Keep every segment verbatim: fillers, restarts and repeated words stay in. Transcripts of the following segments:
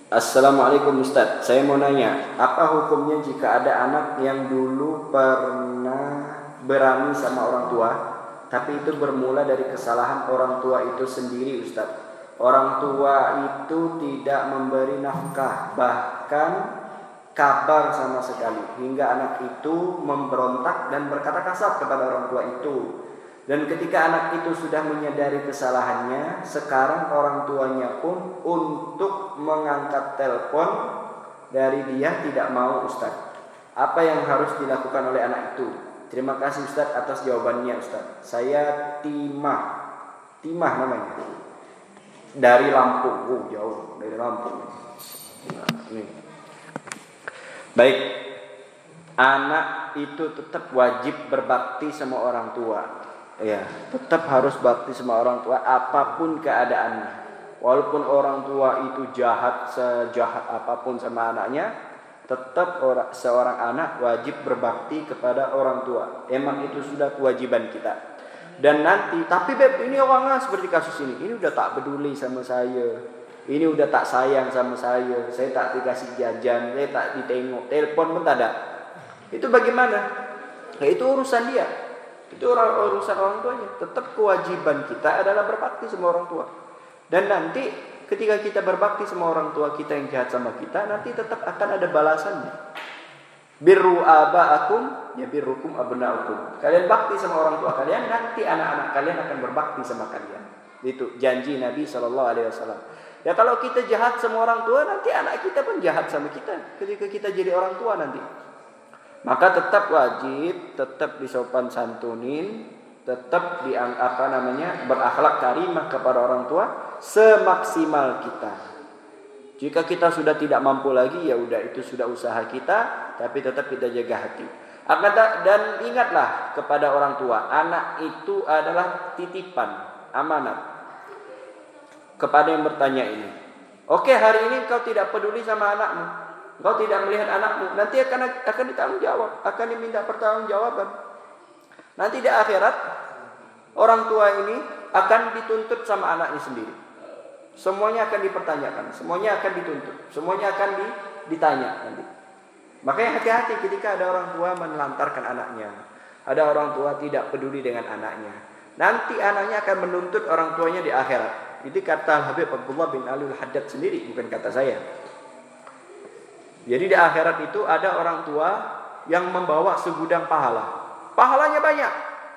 Assalamualaikum Ustaz, saya mau nanya, apa hukumnya jika ada anak yang dulu pernah berani sama orang tua, tapi itu bermula dari kesalahan orang tua itu sendiri Ustaz. Orang tua itu tidak memberi nafkah, bahkan kabar sama sekali, hingga anak itu memberontak dan berkata kasar kepada orang tua itu. Dan ketika anak itu sudah menyadari kesalahannya, sekarang orang tuanya pun untuk mengangkat telepon dari dia tidak mau Ustaz. Apa yang harus dilakukan oleh anak itu? Terima kasih Ustaz atas jawabannya Ustaz. Saya Timah, Timah namanya, dari Lampung. Oh jauh dari Lampung. Nah, ini. Baik, anak itu tetap wajib berbakti sama orang tua. Ya, tetap harus bakti sama orang tua apapun keadaannya. Walaupun orang tua itu jahat sejahat apapun sama anaknya, tetap orang, seorang anak wajib berbakti kepada orang tua. Emang itu sudah kewajiban kita. Dan nanti, tapi beb ini orangnya seperti kasus ini, ini udah tak peduli sama saya, ini udah tak sayang sama saya, saya tak dikasih jajan, saya tak ditengok, telepon pun tak ada. Itu bagaimana? Nah, itu urusan dia. Itu orang urusan orang tuanya. Tetap kewajiban kita adalah berbakti sama orang tua. Dan nanti ketika kita berbakti sama orang tua kita yang jahat sama kita, nanti tetap akan ada balasannya. Birru aba'akum ya birrukum abna'ukum. Kalian bakti sama orang tua kalian, nanti anak-anak kalian akan berbakti sama kalian. Itu janji Nabi shallallahu alaihi wasallam. Ya kalau kita jahat sama orang tua, nanti anak kita pun jahat sama kita ketika kita jadi orang tua nanti. Maka tetap wajib, tetap disopan santunin, tetap di apa namanya berakhlak karimah kepada orang tua semaksimal kita. Jika kita sudah tidak mampu lagi, ya udah itu sudah usaha kita, tapi tetap kita jaga hati. Dan ingatlah kepada orang tua, anak itu adalah titipan, amanat. Kepada yang bertanya ini, oke hari ini kau tidak peduli sama anakmu. Engkau tidak melihat anakmu, nanti akan akan ditanggung jawab, akan diminta pertanggungjawaban. Nanti di akhirat orang tua ini akan dituntut sama anaknya sendiri. Semuanya akan dipertanyakan, semuanya akan dituntut, semuanya akan ditanya nanti. Makanya hati-hati ketika ada orang tua menelantarkan anaknya, ada orang tua tidak peduli dengan anaknya. Nanti anaknya akan menuntut orang tuanya di akhirat. Itu kata Habib Abdullah bin Ali Al-Haddad sendiri, bukan kata saya. Jadi di akhirat itu ada orang tua yang membawa segudang pahala. Pahalanya banyak.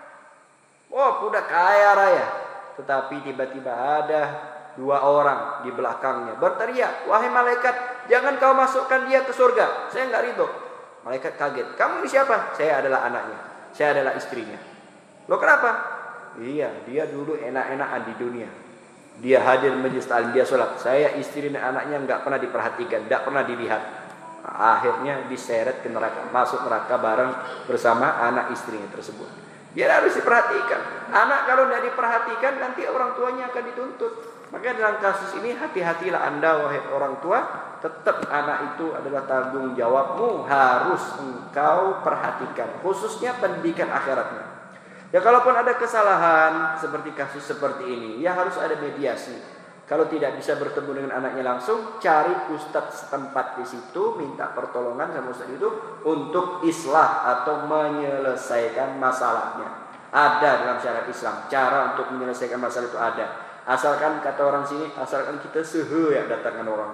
Oh, udah kaya raya. Tetapi tiba-tiba ada dua orang di belakangnya berteriak, "Wahai malaikat, jangan kau masukkan dia ke surga. Saya enggak ridho." Malaikat kaget. "Kamu ini siapa?" "Saya adalah anaknya. Saya adalah istrinya." "Loh kenapa?" "Iya, dia dulu enak-enakan di dunia. Dia hadir majlis taklim, dia sholat. Saya istri dan anaknya enggak pernah diperhatikan, enggak pernah dilihat." Akhirnya diseret ke neraka, masuk neraka bareng bersama anak istrinya tersebut. Dia harus diperhatikan. Anak kalau tidak diperhatikan, nanti orang tuanya akan dituntut. Maka dalam kasus ini hati-hatilah Anda wahai orang tua. Tetap anak itu adalah tanggung jawabmu, harus engkau perhatikan, khususnya pendidikan akhiratnya. Ya kalaupun ada kesalahan seperti kasus seperti ini, ya harus ada mediasi. Kalau tidak bisa bertemu dengan anaknya langsung, cari ustadz setempat di situ, minta pertolongan sama ustadz itu untuk islah atau menyelesaikan masalahnya. Ada dalam syariat Islam cara untuk menyelesaikan masalah itu ada. Asalkan kata orang sini, asalkan kita sehe ya datangkan orang.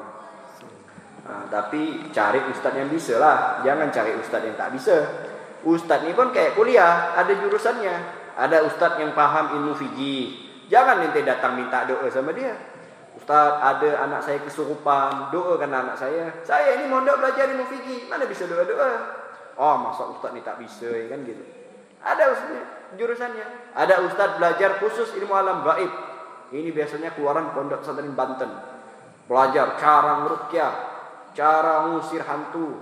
Nah, tapi cari ustadz yang bisa lah, jangan cari ustadz yang tak bisa. Ustadz ini pun kayak kuliah, ada jurusannya. Ada ustadz yang paham ilmu fikih, jangan nanti datang minta doa sama dia. Ustaz, ada anak saya kesurupan, doakan anak saya. Saya ini mondok belajar ilmu fikih, mana bisa doa-doa? Oh, masa ustaz ni tak bisa, ya kan gitu. Ada ustaznya, jurusannya. Ada ustaz belajar khusus ilmu alam gaib. Ini biasanya keluaran pondok pesantren Banten. Belajar cara ngeruqyah, cara ngusir hantu,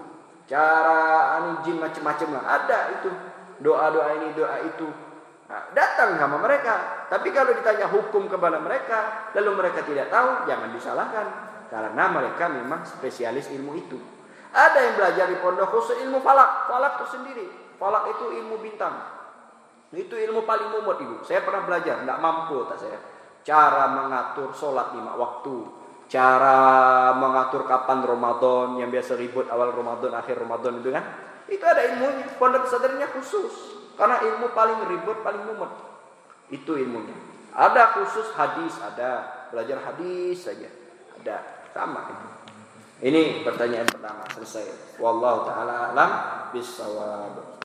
cara ani jin macam-macam lah. Ada itu. Doa-doa ini, doa itu. Nah, datang sama mereka. Tapi kalau ditanya hukum kepada mereka, lalu mereka tidak tahu, jangan disalahkan. Karena mereka memang spesialis ilmu itu. Ada yang belajar di pondok khusus ilmu falak. Falak itu sendiri. Falak itu ilmu bintang. Itu ilmu paling mumut ibu. Saya pernah belajar, tidak mampu tak saya. Cara mengatur sholat lima waktu. cara mengatur kapan Ramadan, yang biasa ribut awal Ramadan, akhir Ramadan itu kan. Itu ada ilmunya. Pondok pesantrennya khusus. Karena ilmu paling ribut, paling mumet. Itu ilmunya. Ada khusus hadis, ada belajar hadis saja. Ada sama itu. Ini pertanyaan pertama selesai. Wallahu taala alam bisawab.